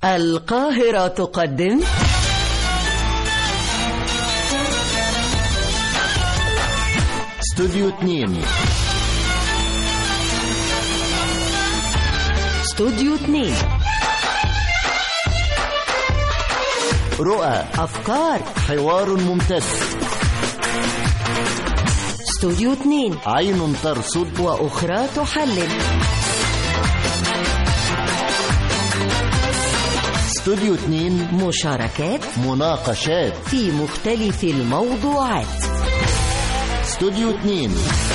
القاهرة تقدم استوديو 2. استوديو 2. رؤى، أفكار، حوار ممتد. استوديو 2. عين ترصد وأخرى تحلل. استوديو 2. مشاركات، مناقشات في مختلف الموضوعات. استوديو 2.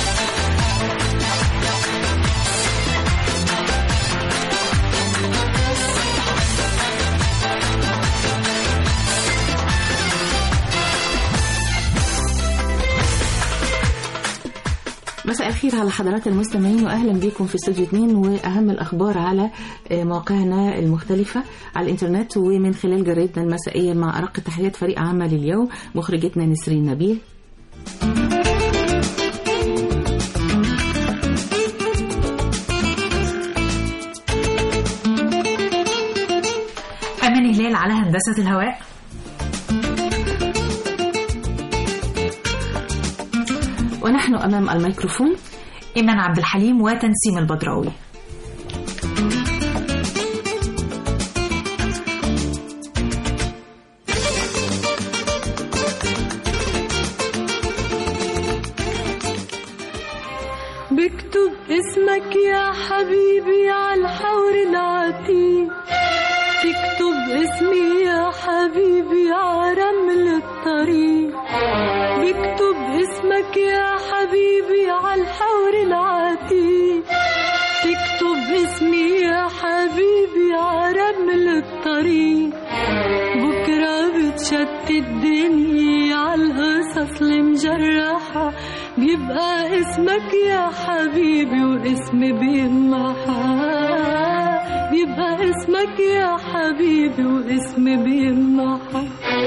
مساء الخير على حضرات المستمعين، واهلا بكم في استوديو 2 واهم الاخبار على مواقعنا المختلفه على الانترنت ومن خلال جريدتنا المسائيه، مع ارق تحيات فريق عمل اليوم، مخرجتنا نسرين نبيل. أمان هلال على هندسة الهواء. ونحن أمام الميكروفون إيمان عبد الحليم وتنسيم البدراوي. بكتب اسمك يا حبيبي على الحور العتيق، تكتب اسمي يا حبيبي على رمل الطريق، بكتب اسمك يا حبيبي على الحور العتيق، تكتب اسمي يا حبيبي على رمل الطريق، بكرة بتشتت الدنيا على القصص المجرحة، بيبقى اسمك يا حبيبي واسمي بيمحى، بيبقى اسمك يا حبيبي واسمي بيمحى.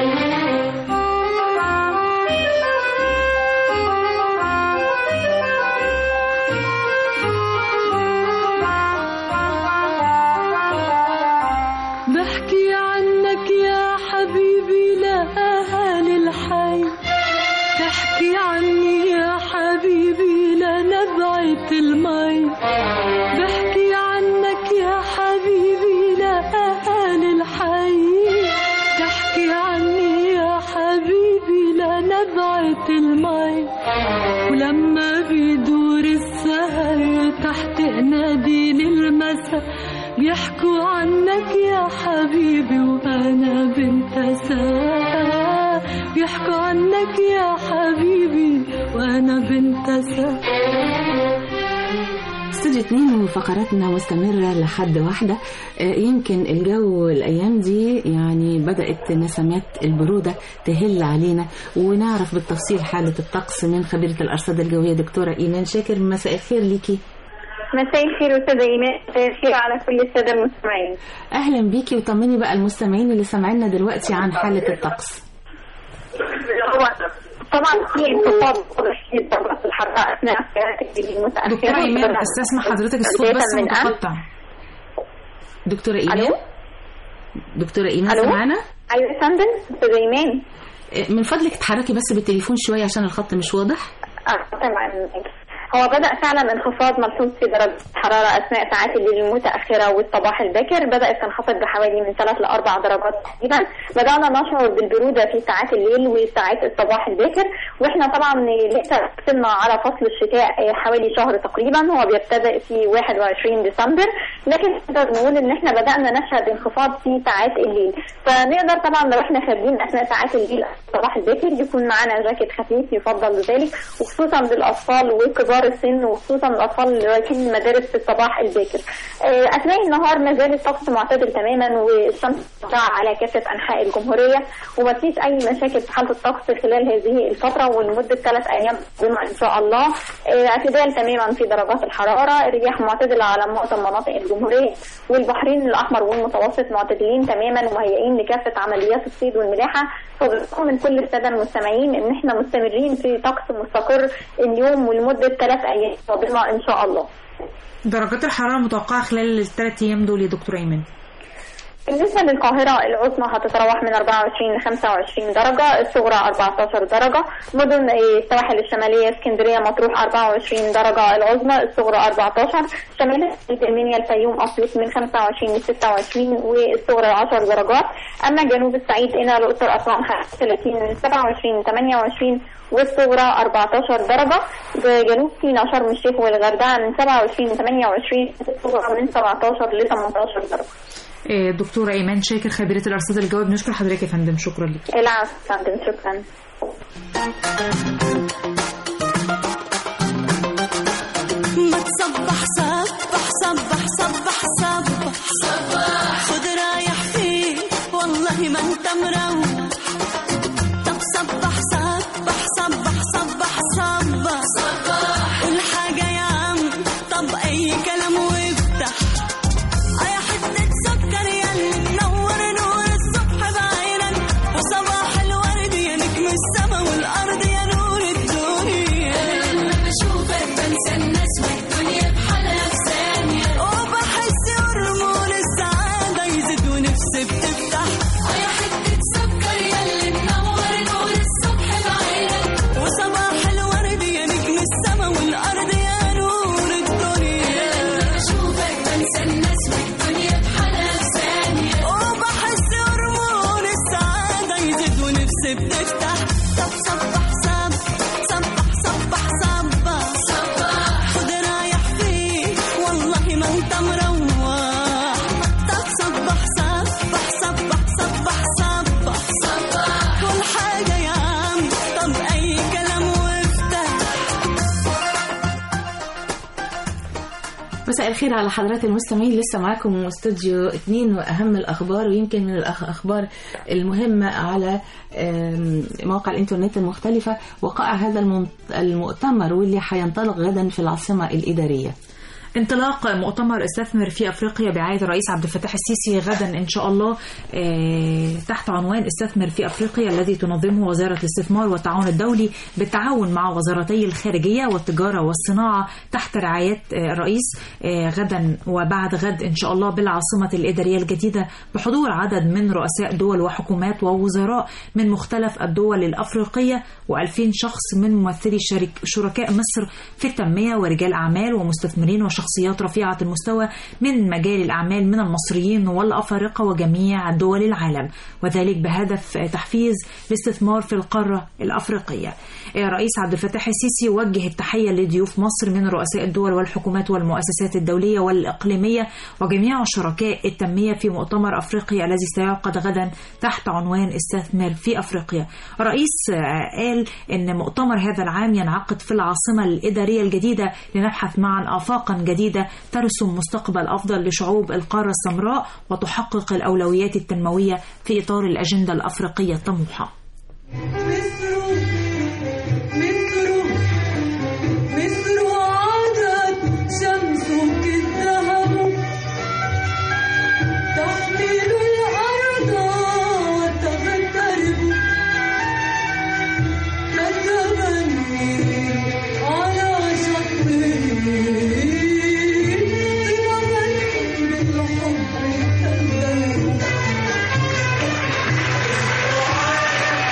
بحكي عنك يا حبيبي لأهالي الحي، تحكي عني يا حبيبي لنبعة المي، بحكي عنك يا حبيبي لأهالي الحي، تحكي عني يا حبيبي لنبعة المي، ولما بيدور السهر تحت نادين المساء بيحكوا عنك يا حبيبي وأنا بنت ساعة، بيحكوا عنك يا حبيبي وأنا بنت ساعة. استوديو 2 وفقراتنا مستمرة لحد واحدة. يمكن الجو الأيام دي يعني بدأت نسمات البرودة تهل علينا، ونعرف بالتفصيل حالة الطقس من خبيرة الأرصاد الجوية دكتورة إيمان شاكر. مساء الخير ليكي. مساء الخير أستاذة إيمان، مساء الخير على كل السادة المستمعين. أهلا بيكي، وطمني بقى المستمعين اللي سمعنا دلوقتي عن حالة الطقس. هو طبعا في انخفاض في درجات الحرارة أثناء الساعات المتأخرة. دكتورة إيمان استسمح حضرتك الصوت بس متقطع. دكتورة إيمان. دكتورة إيمان سمعنا؟ أيوة يا فندم. أستاذة إيمان من فضلك تحركي بس بالتليفون شوية عشان الخط مش واضح. تمام. هو بدأ فعلا انخفاض ملحوظ في درجة الحرارة أثناء ساعات الليل المتأخرة والصباح الباكر، بدأت تنخفض بحوالي من 3 ل 4 درجات تقريبا. بدأنا نشعر بالبرودة في ساعات الليل وساعات الصباح الباكر، واحنا طبعا لسه وصلنا على فصل الشتاء حوالي شهر تقريبا، هو بيبتدأ في 21 ديسمبر، لكن نقدر نقول ان احنا بدأنا نشهد انخفاض في ساعات الليل، فنقدر طبعا لو احنا خارجين أثناء ساعات الليل الصباح الباكر يكون معنا جاكيت خفيف يفضل لذلك، وخصوصا للأطفال وكبار السن، وخصوصا الاطفال اللي رايحين المدارس في الصباح الباكر. اثناء النهار ما زال الطقس معتدل تماما، والشمس ساطعه على كافه انحاء الجمهوريه، وما فيش اي مشاكل في حاله الطقس خلال هذه الفتره ولمده 3 ايام ان شاء الله. اعتدال تماما في درجات الحراره، الرياح معتدله على معظم مناطق الجمهوريه، والبحرين الاحمر والمتوسط معتدلين تماما ومهيئين لكافه عمليات الصيد والملاحه. فبنطلب من كل الساده المستمعين ان احنا مستمرين في طقس مستقر اليوم ولمده 3 ايام قادمه ان شاء الله. درجات الحراره المتوقعه خلال ال3 ايام دول يا دكتور ايمن؟ بالنسبة للقاهرة العظمى هتتراوح من 24 ل 25 درجة، الصغرى 14 درجة. مدن السواحل الشمالية اسكندرية مطروح 24 درجة العظمى، الصغرى 14. شمال المنيا الفيوم أسيوط من 25 ل 26 والصغرى 10 درجات. أما جنوب الصعيد هنا الأقصر أسوان 30 من 27 ل 28 والصغرى 14 درجة. جنوب سيناء شرم الشيخ والغردقة من 27 ل 28 والصغرى من 17 ل 18 درجة. دكتورة إيمان شاكر خبيرة الأرصاد الجوية، بنشكر حضرتك يا فندم. شكرا لك. العفو يا فندم، شكرا. ما تصبح صبح صبح صبح صبح صبح، خد رايح فيه والله ما انت مروح. طب صبح صبح صبح صبح صبح صبح، قول حاجة يا عم، طب أي كلام وافتح. يا حتة سكر ياللي منور نور الصبح بعينك، وصباح الورد يا نجم السما والأرض يا نور الدنيا. أنا لما بشوفك بنسى الناس والدنيا بحالها في ثانية، وبحس هرمون السعادة يزيد ونفسي بتفتح. يا حتة سكر ياللي منور نور الصبح بعينك، وصباح الورد يا نجم السما والأرض يا نور الدنيا. أنا لما بشوفك بنسى الناس والدنيا بحالها في ثانية، وبحس هرمون السعادة يزيد ونفسي بتفتح. طب صبح صبح صبح صبح صبح، خد رايح فيه والله ما انت مروح. طب صبح صبح صبح صبح صبح صبح، كل حاجة يا عم، طب أي كلام وافتح. مساء الخير على حضرات المستمعين. لسه معاكم استوديو 2 وأهم الأخبار، ويمكن من الأخبار المهمة على مواقع الإنترنت المختلفة وقع هذا المؤتمر واللي حينطلق غدا في العاصمة الإدارية. انطلاق مؤتمر استثمر في أفريقيا برعاية الرئيس عبد الفتاح السيسي غدا إن شاء الله تحت عنوان استثمر في أفريقيا، الذي تنظمه وزارة الاستثمار والتعاون الدولي بالتعاون مع وزارتي الخارجية والتجارة والصناعة تحت رعاية الرئيس غدا وبعد غد إن شاء الله بالعاصمة الإدارية الجديدة، بحضور عدد من رؤساء دول وحكومات ووزراء من مختلف الدول الأفريقية و2000 شخص من ممثلي شركاء مصر في التنمية ورجال أعمال ومستثمرين وشخصيات رفيعة المستوى من مجال الأعمال من المصريين والأفارقة وجميع دول العالم، وذلك بهدف تحفيز الاستثمار في القارة الأفريقية. الرئيس عبد الفتاح السيسي وجه التحية لضيوف مصر من رؤساء الدول والحكومات والمؤسسات الدولية والإقليمية وجميع شركاء التنمية في مؤتمر أفريقيا الذي سيعقد غدا تحت عنوان استثمر في أفريقيا. الرئيس قال إن مؤتمر هذا العام ينعقد في العاصمة الإدارية الجديدة لنبحث معا آفاقا جديدة ترسم مستقبل أفضل لشعوب القارة السمراء وتحقق الأولويات التنموية في إطار الأجندة الأفريقية الطموحة. مصر عادت شمسك الذهب تحمل الأرض وتغترب كالتبني على شطه بالحب تندلب.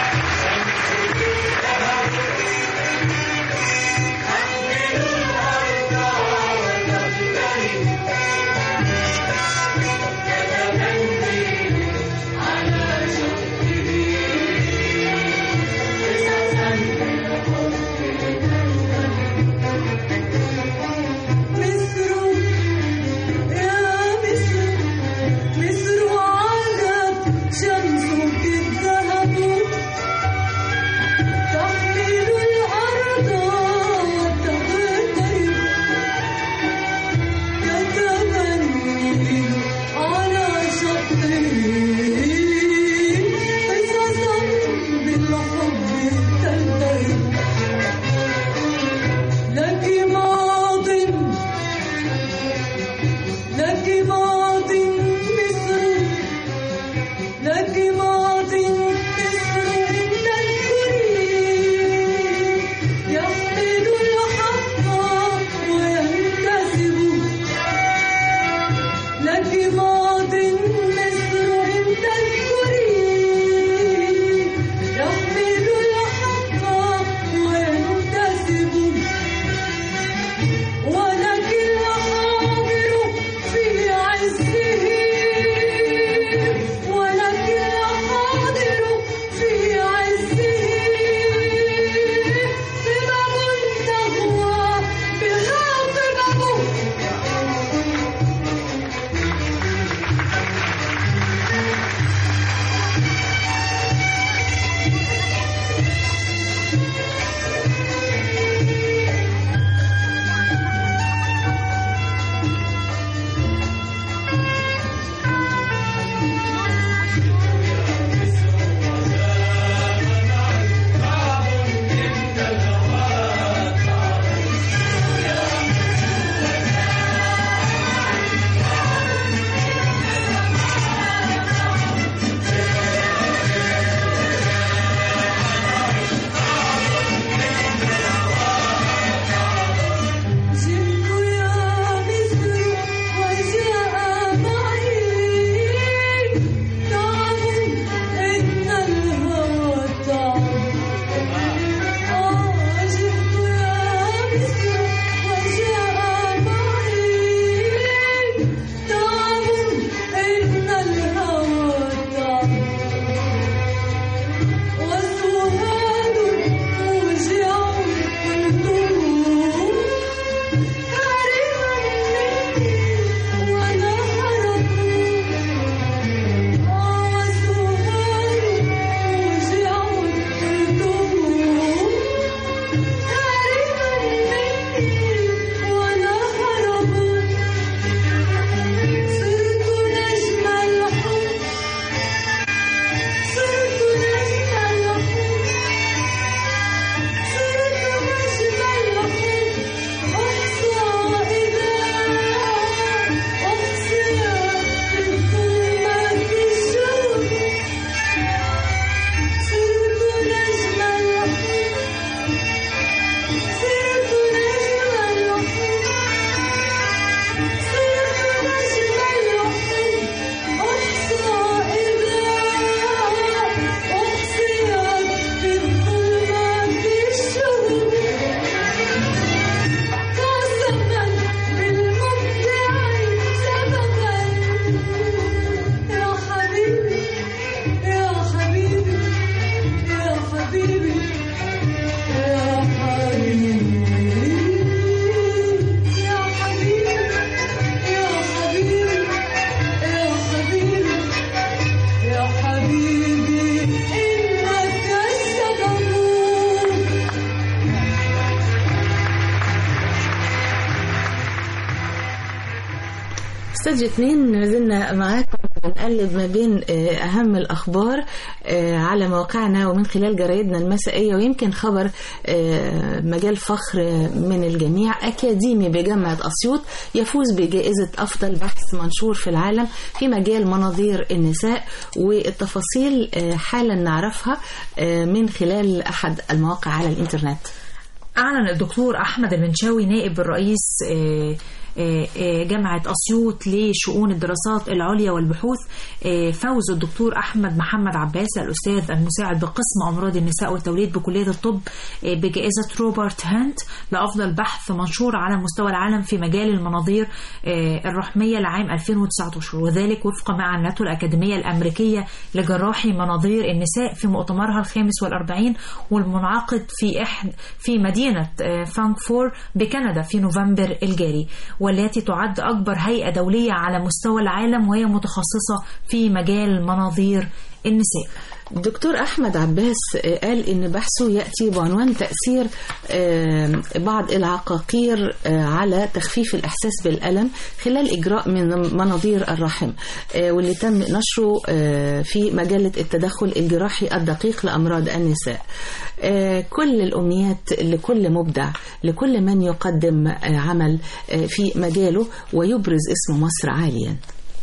استوديو 2 نزلنا معاكم بنقلب ما بين أهم الأخبار على مواقعنا ومن خلال جرايدنا المسائية. ويمكن خبر مجال فخر من الجميع، أكاديمي بجامعة أسيوط يفوز بجائزة أفضل بحث منشور في العالم في مجال مناظير النساء. والتفاصيل حالا نعرفها من خلال أحد المواقع على الإنترنت. أعلن الدكتور أحمد المنشاوي نائب الرئيس جامعة أسيوط لشؤون الدراسات العليا والبحوث فوز الدكتور أحمد محمد عباس الأستاذ المساعد بقسم أمراض النساء والتوليد بكلية الطب بجائزة روبرت هانت لأفضل بحث منشور على مستوى العالم في مجال المناظير الرحمية لعام 2019، وذلك وفق ما أعلنته الأكاديمية الأمريكية لجراحي مناظير النساء في مؤتمرها ال45 والمنعقد في مدينة فرانكفورت بكندا في نوفمبر الجاري، والتي تعد أكبر هيئة دولية على مستوى العالم وهي متخصصة في مجال مناظير النساء. الدكتور أحمد عباس قال إن بحثه يأتي بعنوان تأثير بعض العقاقير على تخفيف الإحساس بالألم خلال إجراء من مناظير الرحم، واللي تم نشره في مجلة التدخل الجراحي الدقيق لأمراض النساء. كل الأمنيات لكل مبدع، لكل من يقدم عمل في مجاله ويبرز اسم مصر عاليا.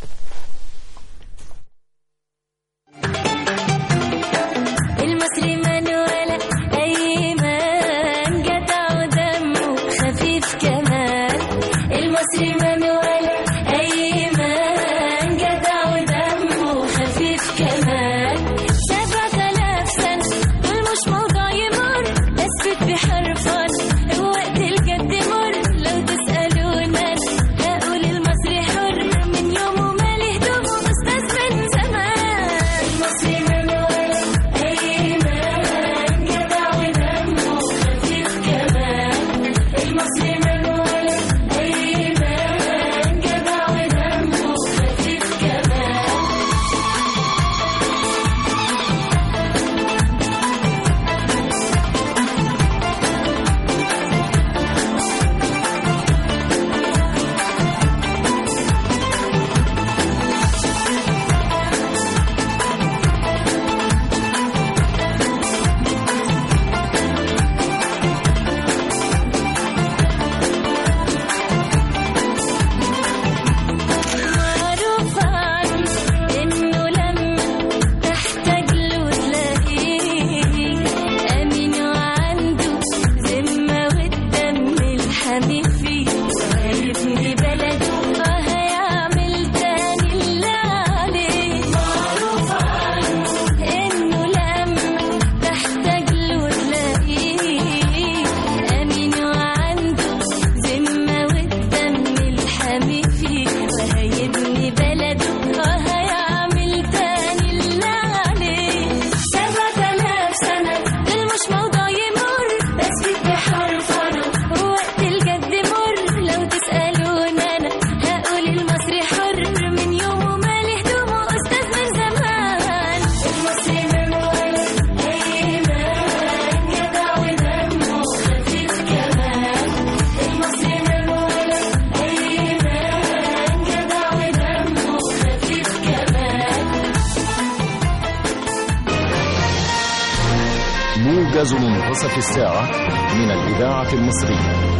موجز منتصف الساعة من الإذاعة المصرية.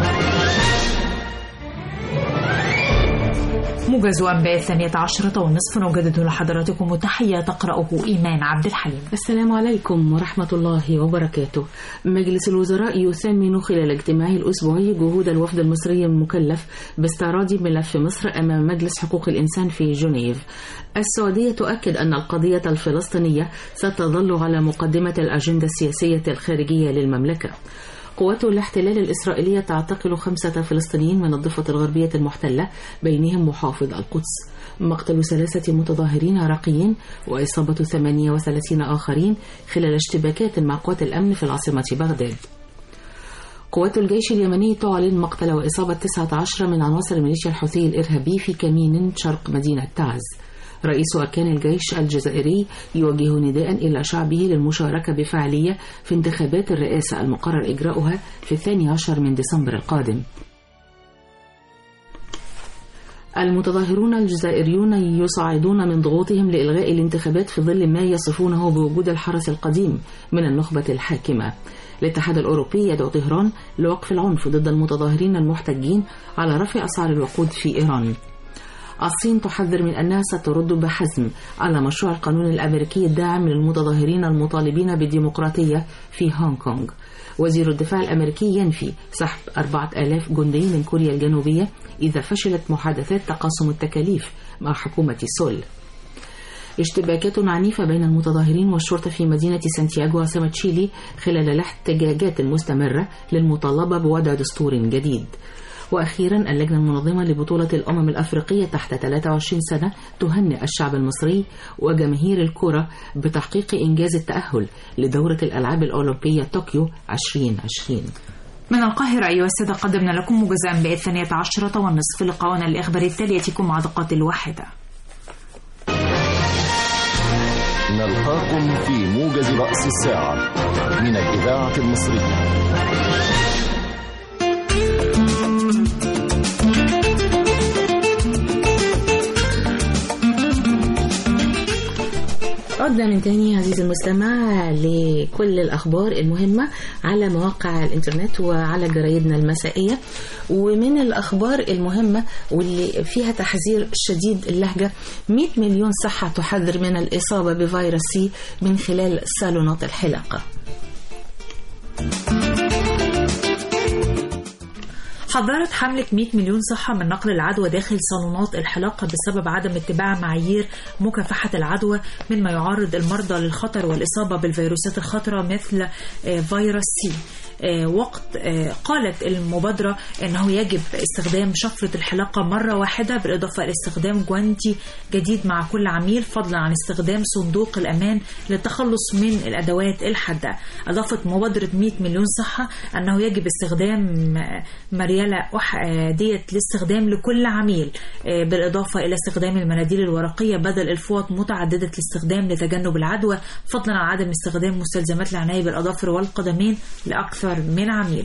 موجز أنباء 12:30 نجدد لحضراتكم وتحية تقرأه إيمان عبد الحليم. السلام عليكم ورحمة الله وبركاته. مجلس الوزراء يثمن خلال اجتماعه الأسبوعي جهود الوفد المصري المكلف باستعراض ملف مصر أمام مجلس حقوق الإنسان في جنيف. السعودية تؤكد أن القضية الفلسطينية ستظل على مقدمة الأجندة السياسية الخارجية للمملكة. قوات الاحتلال الإسرائيلية تعتقل 5 فلسطينيين من الضفة الغربية المحتلة بينهم محافظ القدس. مقتل 3 متظاهرين عراقيين وإصابة 38 آخرين خلال اشتباكات مع قوات الأمن في العاصمة بغداد. قوات الجيش اليمني تعلن مقتل وإصابة 19 من عناصر الميليشيا الحوثي الإرهابي في كمين شرق مدينة تعز. رئيس أركان الجيش الجزائري يوجه نداء إلى شعبه للمشاركة بفعالية في انتخابات الرئاسة المقرر إجراؤها في 12 من ديسمبر القادم. المتظاهرون الجزائريون يصعدون من ضغوطهم لإلغاء الانتخابات في ظل ما يصفونه بوجود الحرس القديم من النخبة الحاكمة. الاتحاد الأوروبي يدعو طهران لوقف العنف ضد المتظاهرين المحتجين على رفع أسعار الوقود في إيران. الصين تحذر من أنها سترد بحزم على مشروع القانون الأمريكي الداعم للمتظاهرين المطالبين بالديمقراطية في هونغ كونغ. وزير الدفاع الأمريكي ينفي سحب 4000 جندي من كوريا الجنوبية إذا فشلت محادثات تقاسم التكاليف مع حكومة سول. اشتباكات عنيفة بين المتظاهرين والشرطة في مدينة سانتياغو عاصمة تشيلي خلال الاحتجاجات المستمرة للمطالبة بوضع دستور جديد. وأخيرا اللجنة المنظمة لبطولة الأمم الأفريقية تحت 23 سنة تهنئ الشعب المصري وجماهير الكرة بتحقيق إنجاز التأهل لدورة الألعاب الأولمبية طوكيو 2020. من القاهرة أيها السادة قدمنا لكم موجزا ب12:30 لقاءنا الإخباري التالي يأتيكم مع دقات 1. نلقاكم في موجز رأس الساعة من الإذاعة المصرية. عدنا من تاني عزيزي المستمع لكل الأخبار المهمة على مواقع الإنترنت وعلى جرايدنا المسائية. ومن الأخبار المهمة واللي فيها تحذير شديد اللهجة: 100 مليون صحة تحذر من الإصابة بفيروس سي من خلال صالونات الحلاقة. حذرت حملة 100 مليون صحة من نقل العدوى داخل صالونات الحلاقة بسبب عدم اتباع معايير مكافحة العدوى، مما يعرض المرضى للخطر والإصابة بالفيروسات الخطرة مثل فيروس سي. قالت المبادرة أنه يجب استخدام شفرة الحلاقة مرة واحدة، بالإضافة إلى استخدام جوانتي جديد مع كل عميل، فضلا عن استخدام صندوق الأمان للتخلص من الأدوات الحادة. أضافت مبادرة 100 مليون صحة أنه يجب استخدام مريالة أحادية الاستخدام لكل عميل، بالإضافة إلى استخدام المناديل الورقية بدل الفوط متعددة الاستخدام لتجنب العدوى، فضلا عن عدم استخدام مستلزمات العناية بالأظافر والقدمين لأكثر من عميل.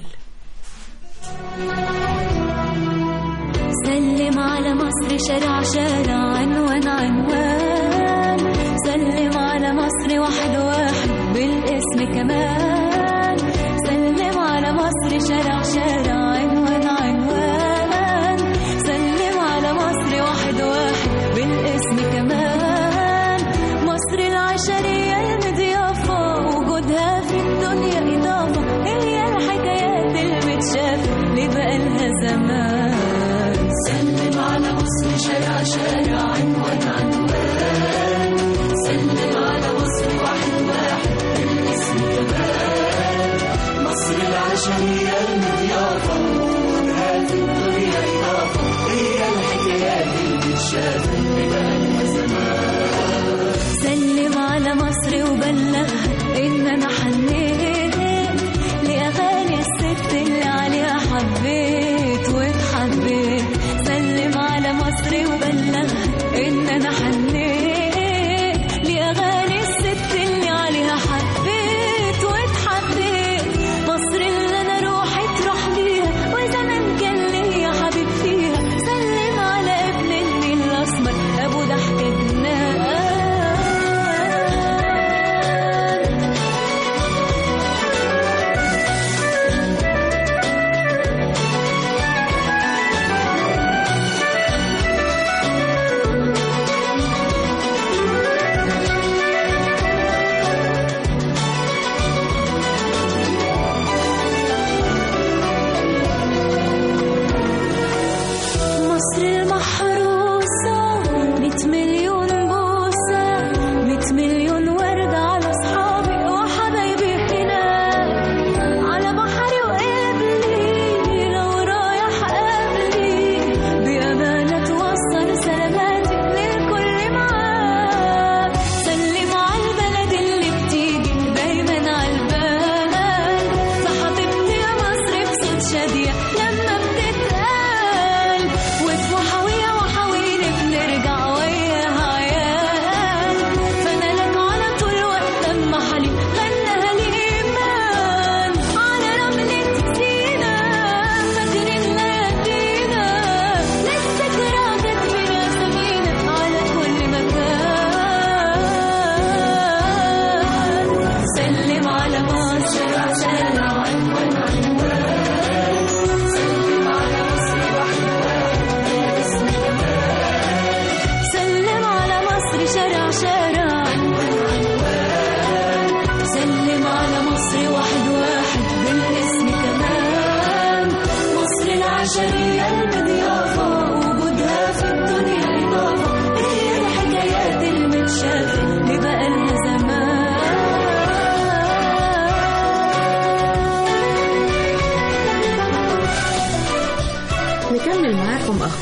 سلم على مصر شارع شارع عنوان عنوان، سلم على مصر واحد واحد بالاسم كمان، سلم على مصر شارع شارع عنوان عنوان، سلم على مصر واحد واحد بالاسم كمان. مصر العشرية المضيافة وجودها في الدنيا إضافة، هي الحكايات المتشافة اللي بقالها زمان. سلم على مصر شارع شارع عنوان عنوان، سلم على مصر واحد واحد بالاسم كمان. مصر العشرية المضيافة وجودها في الدنيا إضافة، هي الحكايات المتشافة اللي بقالها زمان. سلم على مصر وبلغها إن أنا حنيت لأغاني الست اللي عليها حبيت واتحبيت. سلم على مصر وبلغها إن أنا حنيت لأغاني الست اللي عليها حبيت واتحبيت. مصر اللي أنا روحي تروح بيها وزمان كان ليا حبيب فيها. سلم على ابن النيل الأسمر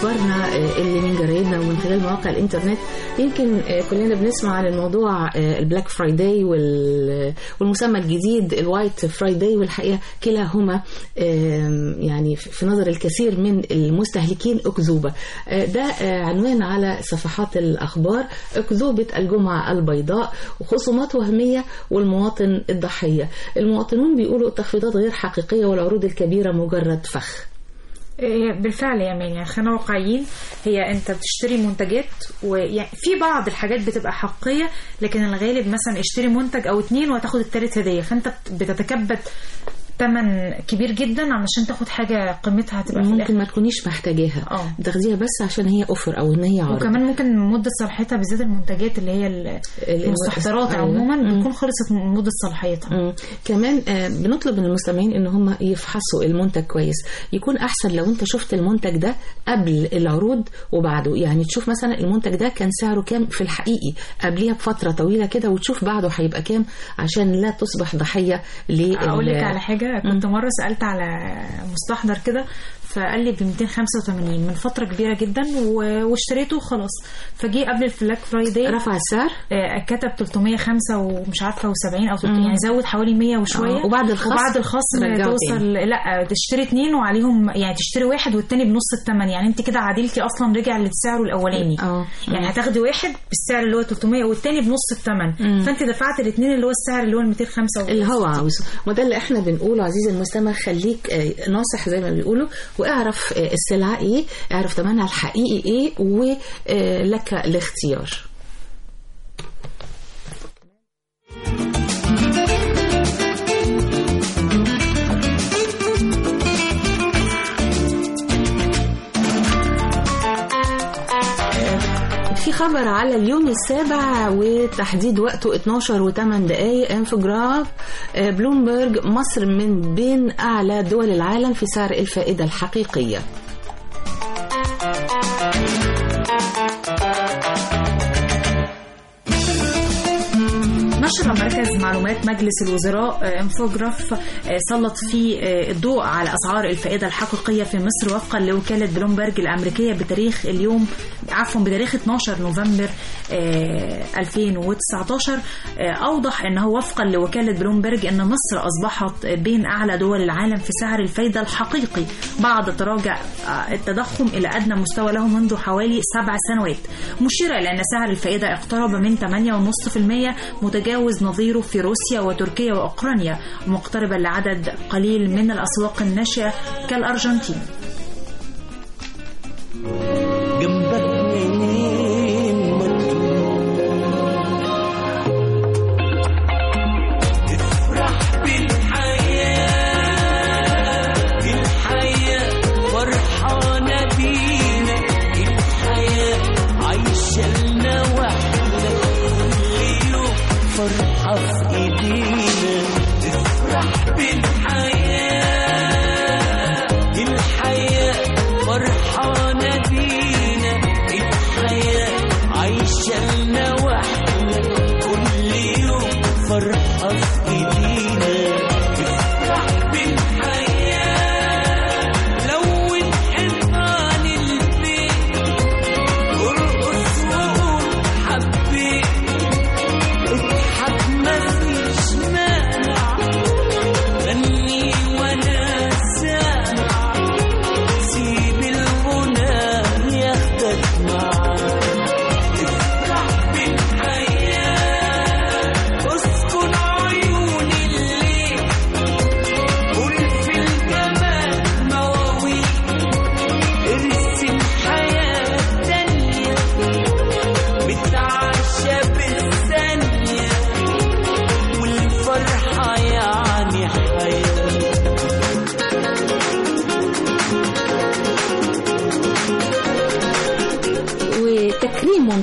أخبارنا اللي من جرايدنا ومن خلال مواقع الإنترنت، يمكن كلنا بنسمع عن الموضوع البلاك فرايداي والمسمى الجديد الوايت فرايداي، والحقيقة كلاهما يعني في نظر الكثير من المستهلكين أكذوبة. ده عنوان على صفحات الأخبار: أكذوبة الجمعة البيضاء وخصومات وهمية والمواطن الضحية. المواطنون بيقولوا التخفيضات غير حقيقية والعروض الكبيرة مجرد فخ. بالفعل يا مان، يعني خلينا واقعيين، هي انت بتشتري منتجات ويعني في بعض الحاجات بتبقى حقيقية، لكن الغالب مثلا اشتري منتج او 2 وهتاخد الثالث هدية، فانت بتتكبد ثمن كبير جدا علشان تاخد حاجة قيمتها هتبقى ممكن ما تكونيش محتاجاها، بتاخديها بس عشان هي اوفر او ان هي عرض. وكمان ممكن مدة صلاحيتها بالذات المنتجات اللي هي المستحضرات عموما بتكون خلصت مدة صلاحيتها. كمان بنطلب من المستمعين ان هم يفحصوا المنتج كويس. يكون احسن لو انت شفت المنتج ده قبل العروض وبعده، يعني تشوف مثلا المنتج ده كان سعره كام في الحقيقي قبليها بفترة طويلة كده، وتشوف بعده هيبقى كام عشان لا تصبح ضحية اقول لك على حاجة. كنت مرة سألت على مستحضر كده فقال لي ب 285 من فترة كبيرة جدا واشتريته خلاص، فجي قبل البلاك فرايداي رفع السعر، كتب 305 ومش عارفة و70 او 300 يعني زود حوالي 100 وشوية، وبعد الخصم توصل لا تشتري 2 وعليهم يعني تشتري 1 والتاني بنص الثمن، يعني انت كده عدلتي اصلا رجع لسعره الاولاني. يعني هتاخدي 1 بالسعر اللي هو 300 والتاني بنص الثمن، فانت دفعت الاثنين اللي هو السعر اللي هو 205 اللي هو عاوزه. وده اللي احنا بنقوله عزيزي المستمع، خليك ناصح زي ما بيقولوا، واعرف السلعة ايه، اعرف ثمنها الحقيقي ايه، ولك الاختيار. في خبر على اليوم السابع وتحديد وقته 12:08 انفجراف بلومبرج: مصر من بين أعلى دول العالم في سعر الفائدة الحقيقية. نشر مركز معلومات مجلس الوزراء انفوجراف سلط فيه الضوء على أسعار الفائدة الحقيقية في مصر وفقا لوكالة بلومبرج الأمريكية بتاريخ 12 نوفمبر 2019. أوضح أنه وفقا لوكالة بلومبرج أن مصر أصبحت بين أعلى دول العالم في سعر الفائدة الحقيقي بعد تراجع التضخم إلى أدنى مستوى له منذ حوالي 7 سنوات، مشيرة إلى أن سعر الفائدة اقترب من 8.5% متجاوز نظيره في روسيا وتركيا وأوكرانيا، مقتربا لعدد قليل من الأسواق الناشئة كالأرجنتين. جنبك منين ما تفرح بالحياة، الحياة فرحانة بينا، الحياة عايشة لنا واحنا كل يوم فرحة في ايدينا. تفرح بالحياة، الحياة فرحانة بينا، الحياة عايشة لنا واحنا كل يوم فرحة في ايدينا. تفرح بالحياة، لون حيطان البيت، ارقص وقول حبيت، اضحك مفيش مانع، غني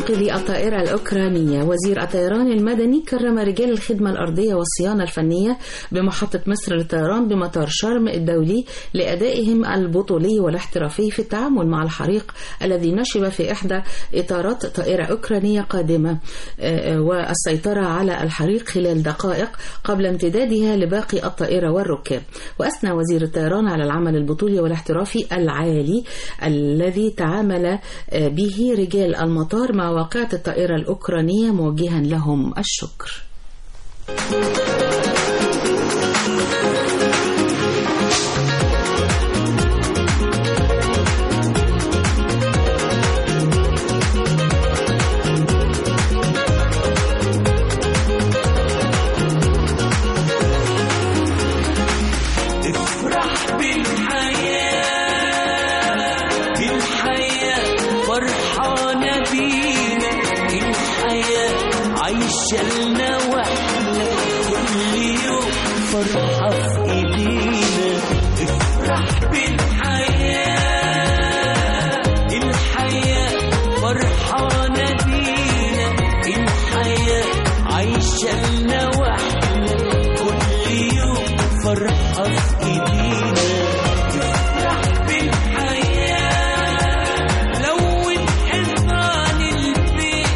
ناقلي الطائرة الأوكرانية، وزير الطيران المدني كرم رجال الخدمة الأرضية والصيانة الفنية بمحطة مصر للطيران بمطار شرم الدولي لأدائهم البطولي والاحترافي في التعامل مع الحريق الذي نشب في إحدى إطارات طائرة أوكرانية قادمة، والسيطرة على الحريق خلال دقائق قبل امتدادها لباقي الطائرة والركاب. وأثنى وزير الطيران على العمل البطولي والاحترافي العالي الذي تعامل به رجال المطار مع واقعة الطائرة الأوكرانية، موجها لهم الشكر. عيشلنا واحنا كل يوم فرحة في ايدينا، افرح بالحياة، الحياة فرحانة بينا، الحياة عيشلنا واحنا كل يوم فرحة في ايدينا، افرح بالحياة، لون حيطان البيت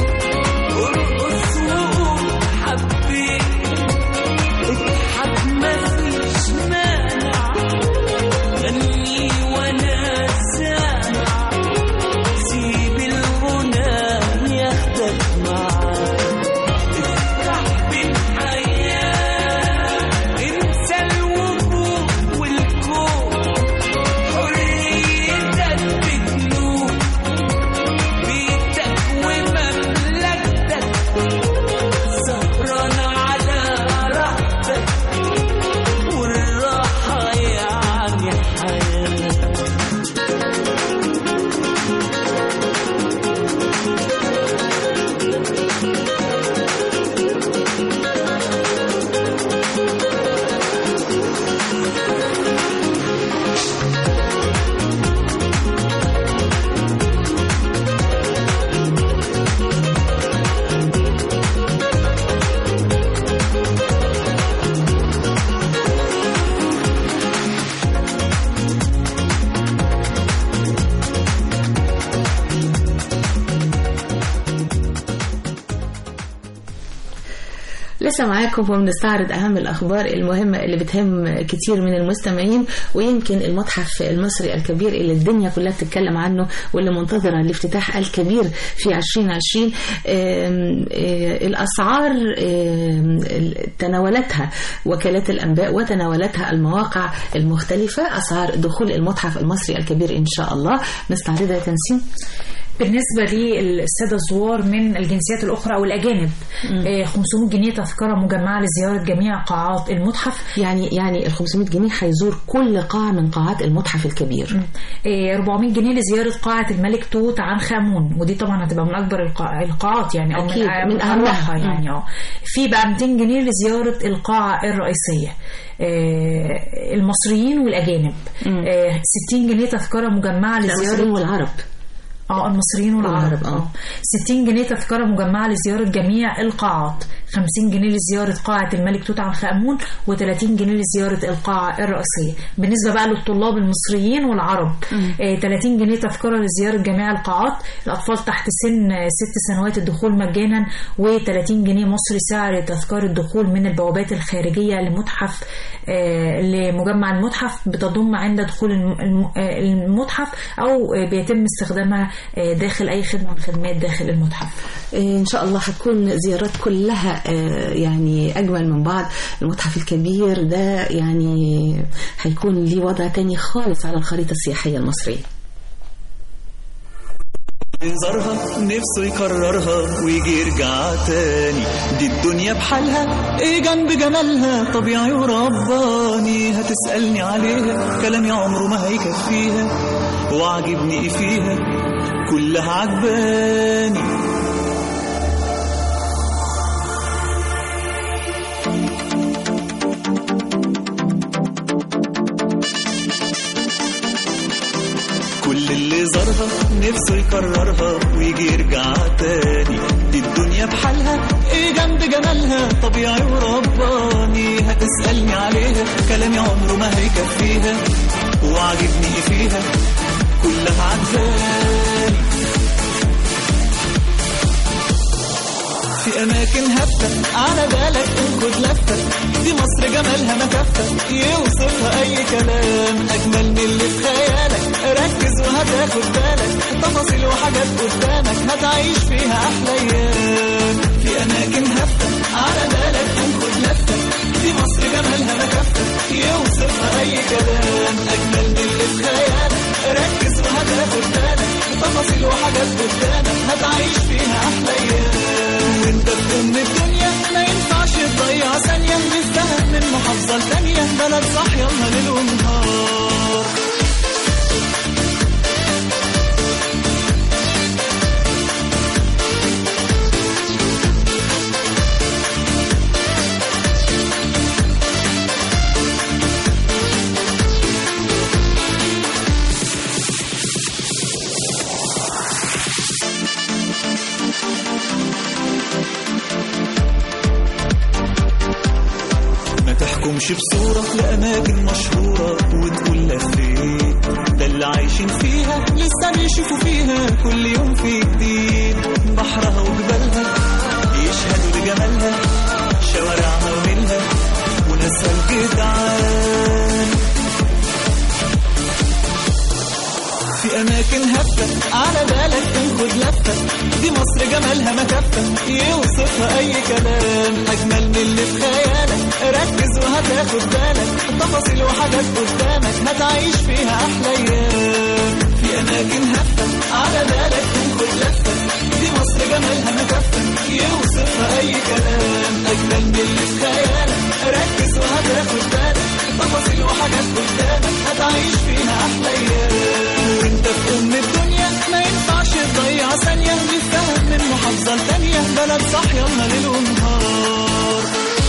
لسه معاكم وبنستعرض أهم الأخبار المهمة اللي بتهم كتير من المستمعين، ويمكن المتحف المصري الكبير اللي الدنيا كلها بتتكلم عنه واللي منتظرة الافتتاح الكبير في 2020. الأسعار تناولتها وكالات الأنباء وتناولتها المواقع المختلفة، أسعار دخول المتحف المصري الكبير إن شاء الله نستعرضها. تنسيم بالنسبة للسادة الزوار من الجنسيات الأخرى أو الأجانب 500 جنيه تذكرة مجمعة لزيارة جميع قاعات المتحف. يعني ال 500 جنيه هيزور كل قاعة من قاعات المتحف الكبير. 400 جنيه لزيارة قاعة الملك توت عنخ آمون، ودي طبعا هتبقى من أكبر القاعات يعني، أو من أهمها يعني. في بقى 200 جنيه لزيارة القاعة الرئيسية المصريين والأجانب. 60 جنيه تذكرة مجمعة لزيارة والعرب. المصريين والعرب. 60 جنيه تذكرة مجمعة لزيارة جميع القاعات. 50 جنيه لزيارة قاعة الملك توت عنخ آمون، و30 جنيه لزيارة القاعة الرئيسية. بالنسبة بقى للطلاب المصريين والعرب 30 جنيه تذكرة لزيارة جميع القاعات. الأطفال تحت سن 6 سنوات الدخول مجانا، و30 جنيه مصري سعر تذكرة الدخول من البوابات الخارجية لمتحف لمجمع المتحف، بتضم عند دخول المتحف أو بيتم استخدامها داخل أي خدمة من خدمات داخل المتحف. إن شاء الله هتكون زيارات كلها يعني أجمل من بعض. المتحف الكبير ده يعني هيكون ليه وضع تاني خالص على الخريطة السياحية المصرية. ينظرها نفسه يكررها ويجي يرجع تاني، دي الدنيا بحالها ايه جنب جمالها، طبيعي ورباني. هتسألني عليها كلامي عمره ما هيكفيها، وعجبني ايه فيها كلها عجباني. كل اللي زارها نفسه يكررها ويجي يرجع تاني. دي الدنيا بحالها ايه جنب جمالها طبيعي ورباني. هتسألني عليها كلامي عمره ما هيكفيها، وعجبني فيها كلها عجباني. في أماكن هفة على بالك تنكد لفة، دي مصر جمالها مكفة يوصفها أي كلام. أجمل من اللي في خيالك ركز وهتاخد بالك، تفاصيل وحاجات قدامك هتعيش فيها أحلى أيام. في أماكن هفة على بالك تنكد لفة، دي مصر جمالها مكفة يوصفها أي كلام. أجمل من اللي في خيالك ركز وهتاخد بالك، تفاصيل وحاجات قدامك هتعيش فيها أحلى أيام. وانت في الدنيا ما ينفعش تضيع ثانية، نفتهم من محافظة لتانية بلد صاحية ليل ونهار. تمشي بصورة لأماكن مشهورة وتقول لفيت، ده اللي عايشين فيها لسه بيشوفوا فيها كل يوم في جديد. بحرها وجبالها يشهدوا لجمالها، شوارعها ونيلها وناسها الجدعان. في أماكن هفة على بالك تنكد لفة، دي مصر جمالها مكفة يوصفها أي كلام. أجمل من اللي في خيالك ركز وهتاخد بالك، تفاصيل وحاجات قدامك هتعيش فيها أحلى أيام. في أماكن هفة على بالك تنكد لفة، دي مصر جمالها مكفة يوصفها أي كلام. أجمل من اللي في خيالك ركز وهتاخد بالك، تفاصيل وحاجات قدامك هتعيش فيها أحلى أيام. وانت في الدنيا ما ينفعش تضيع ثانية، نفتهم من محافظة لتانية بلد صاحية ليل ونهار.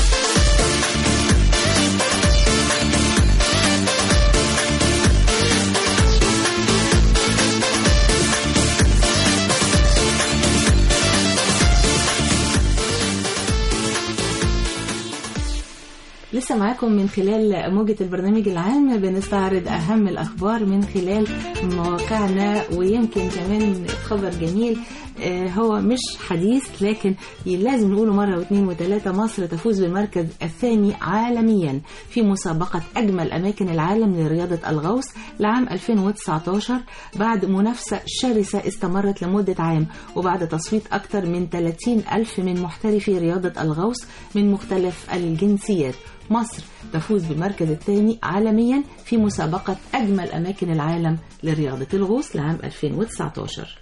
لسه معاكم من خلال موجة البرنامج العام بنستعرض أهم الأخبار من خلال مواقعنا، ويمكن كمان خبر جميل هو مش حديث لكن لازم نقوله مرة واثنين وثلاثة. مصر تفوز بالمركز الثاني عالميا في مسابقة أجمل أماكن العالم لرياضة الغوص لعام 2019 بعد منافسة شرسة استمرت لمدة عام، وبعد تصويت أكثر من 30,000 من محترفي رياضة الغوص من مختلف الجنسيات. مصر تفوز بالمركز الثاني عالميا في مسابقة أجمل أماكن العالم لرياضة الغوص لعام 2019.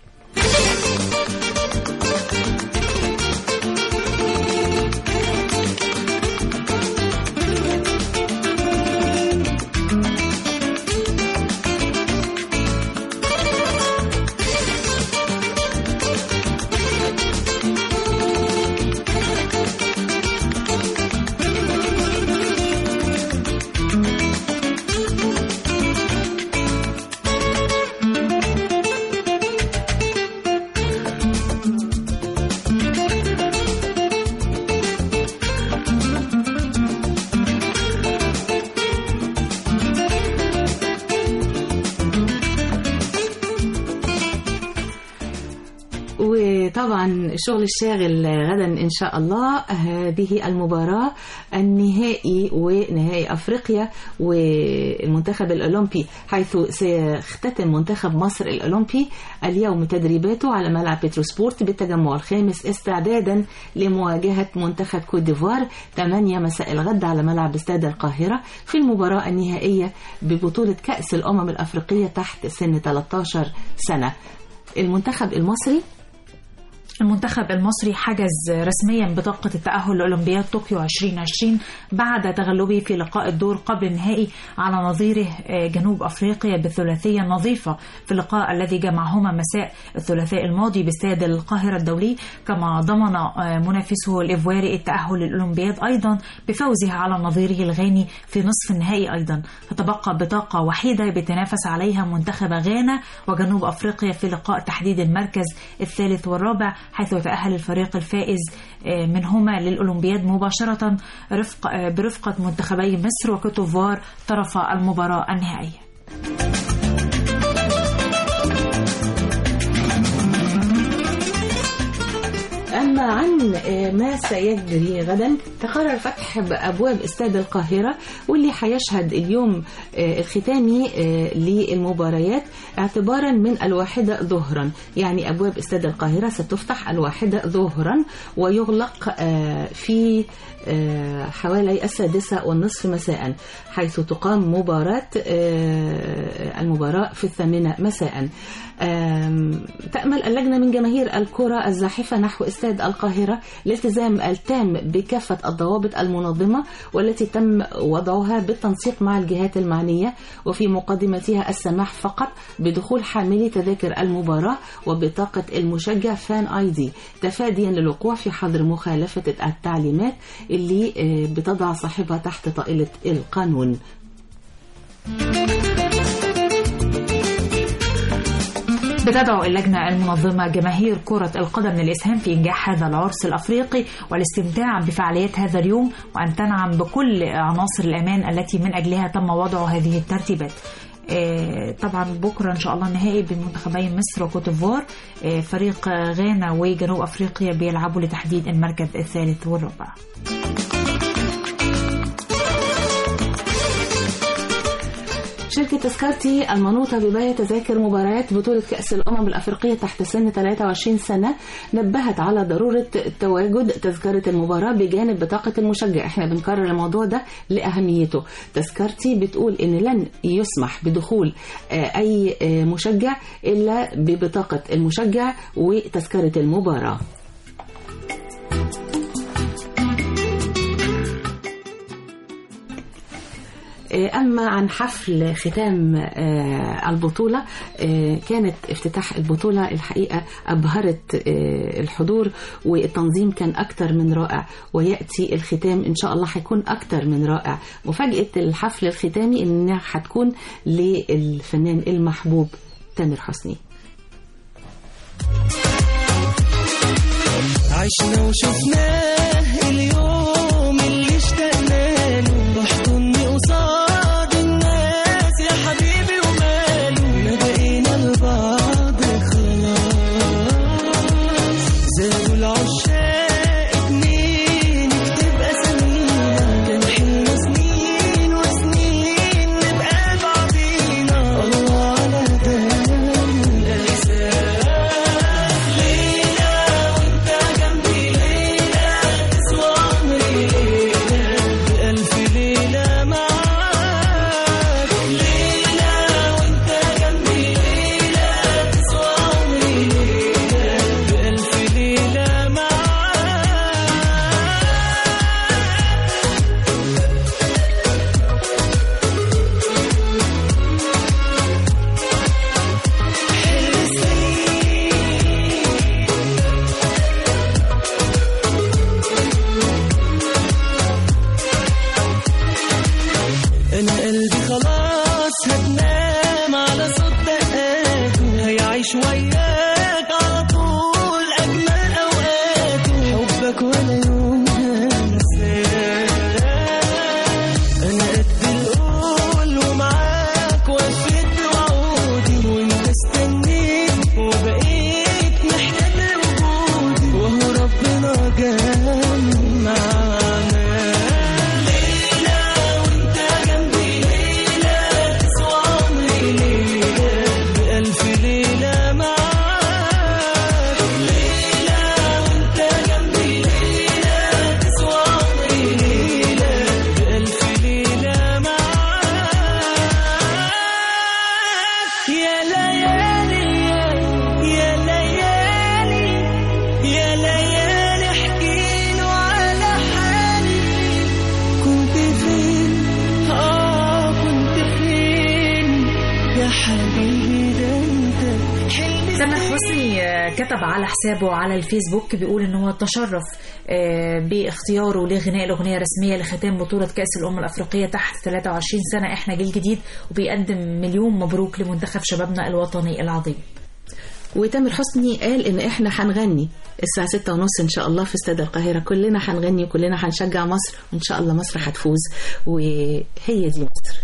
طبعا الشغل الشاغل غدا إن شاء الله هذه المباراة النهائي ونهائي أفريقيا والمنتخب الأولمبي، حيث سيختتم منتخب مصر الأولمبي اليوم تدريباته على ملعب بتروسبورت بالتجمع الخامس استعدادا لمواجهة منتخب كوت ديفوار 8 مساء الغد على ملعب استاد القاهرة في المباراة النهائية ببطولة كأس الأمم الأفريقية تحت سن 13 سنة. المنتخب المصري المنتخب المصري حجز رسميا بطاقة التأهل لأولمبياد طوكيو 2020 بعد تغلبه في لقاء الدور قبل النهائي على نظيره جنوب أفريقيا بالثلاثية النظيفة في اللقاء الذي جمعهما مساء الثلاثاء الماضي باستاد القاهرة الدولي. كما ضمن منافسه الإيفواري التأهل للأولمبياد أيضا بفوزه على نظيره الغاني في نصف النهائي أيضا. تتبقى بطاقة وحيدة بيتنافس عليها منتخب غانا وجنوب أفريقيا في لقاء تحديد المركز الثالث والرابع، حيث يتأهل الفريق الفائز منهما للأولمبياد مباشرة برفقة منتخبي مصر وكوتوفوار طرف المباراة النهائية. أما عن ما سيجري غدا، تقرر فتح أبواب استاد القاهرة واللي حيشهد اليوم الختامي للمباريات اعتبارا من 1 ظهرا. يعني أبواب استاد القاهرة ستفتح 1 ظهرا ويغلق في حوالي 6:30 مساء، حيث تقام المباراة في 8 مساء. تأمل اللجنة من جماهير الكرة الزاحفة نحو استاد القاهرة الالتزام التام بكافة الضوابط المنظمة والتي تم وضعها بالتنسيق مع الجهات المعنية، وفي مقدمتها السماح فقط بدخول حاملي تذاكر المباراة وبطاقة المشجع فان ID تفاديا للوقوع في حظر مخالفة التعليمات اللي بتضع صاحبها تحت طائلة القانون. بتدعو اللجنة المنظمة جماهير كرة القدم للإسهام في إنجاح هذا العرس الأفريقي والاستمتاع بفعاليات هذا اليوم، وأن تنعم بكل عناصر الأمان التي من أجلها تم وضع هذه الترتيبات. طبعا بكرة إن شاء الله النهائي بين منتخبي مصر وكوتوفوار. فريق غانا وجنوب أفريقيا بيلعبوا لتحديد المركز الثالث والرابع. شركة تذكرتي المنوطة ببيع تذاكر مباريات بطولة كأس الأمم الأفريقية تحت سن 23 سنة نبهت على ضرورة تواجد تذكرة المباراة بجانب بطاقة المشجع. احنا بنكرر الموضوع ده لأهميته. تذكرتي بتقول إن لن يسمح بدخول أي مشجع إلا ببطاقة المشجع وتذكرة المباراة. أما عن حفل ختام البطولة، كانت افتتاح البطولة الحقيقة أبهرت الحضور والتنظيم كان أكتر من رائع، ويأتي الختام إن شاء الله حيكون أكتر من رائع. مفاجأة الحفل الختامي إنها حتكون للفنان المحبوب تامر حسني. عشنا وشفناه اليوم اللي اشتقنا له، رحتني قصاد الناس يا حبيبي وماله، ما بقينا لبعض خلاص، زادوا العشاق اتنين نكتب اسامينا، كان حلمنا سنين وسنين نبقى بعضينا، الله على ده الإحساس. ليلة وانت جنبي ليلة كتب على حسابه على الفيسبوك بيقول ان هو تشرف باختياره لغناء الأغنية الرسمية لختام بطولة كأس الأمم الأفريقية تحت 23 سنة. احنا جيل جديد، وبيقدم مليون مبروك لمنتخب شبابنا الوطني العظيم. وتامر حسني قال ان احنا هنغني الساعة 6:30 ان شاء الله في استاد القاهرة. كلنا هنغني وكلنا هنشجع مصر، وان شاء الله مصر هتفوز، وهي دي مصر.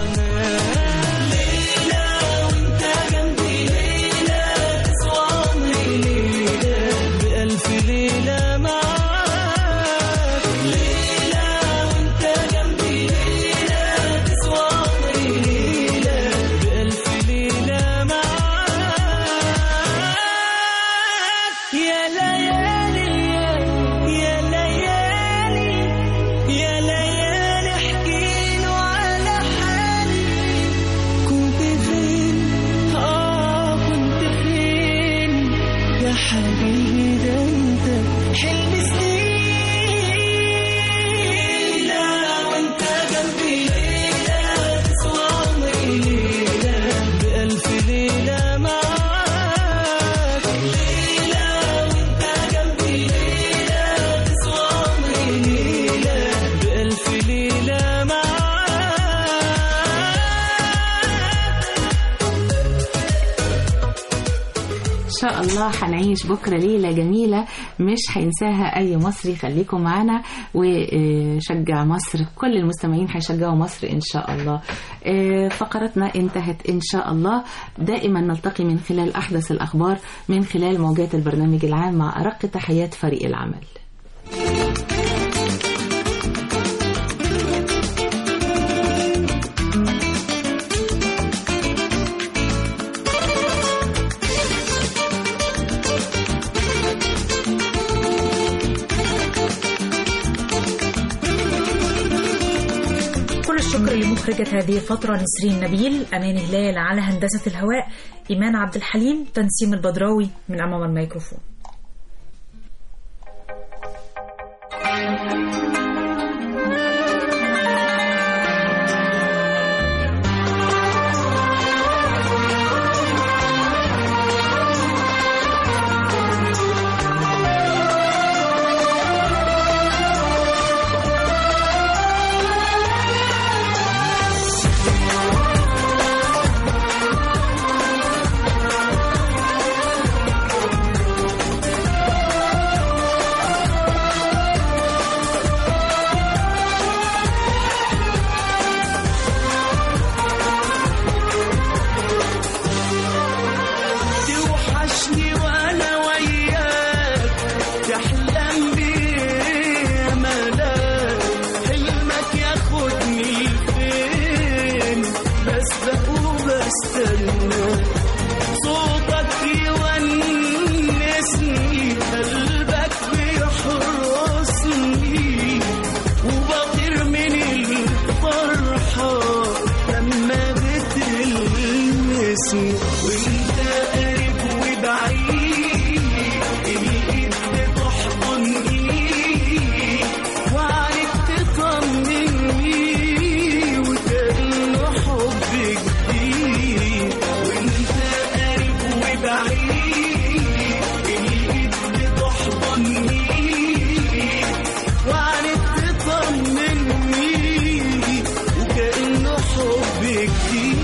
إن شاء الله هنعيش بكرة ليلة جميلة مش هينساها أي مصري. خليكم معنا وشجع مصر، كل المستمعين هيشجعوا مصر إن شاء الله. فقرتنا انتهت إن شاء الله. دائما نلتقي من خلال أحدث الأخبار من خلال موجات البرنامج العام مع أرق تحيات فريق العمل. الشكر لمخرجة هذه الفترة نسرين نبيل، أمان هلال على هندسة الهواء، إيمان عبد الحليم، تنسيم البدراوي من أمام الميكروفون. وكأنه حبك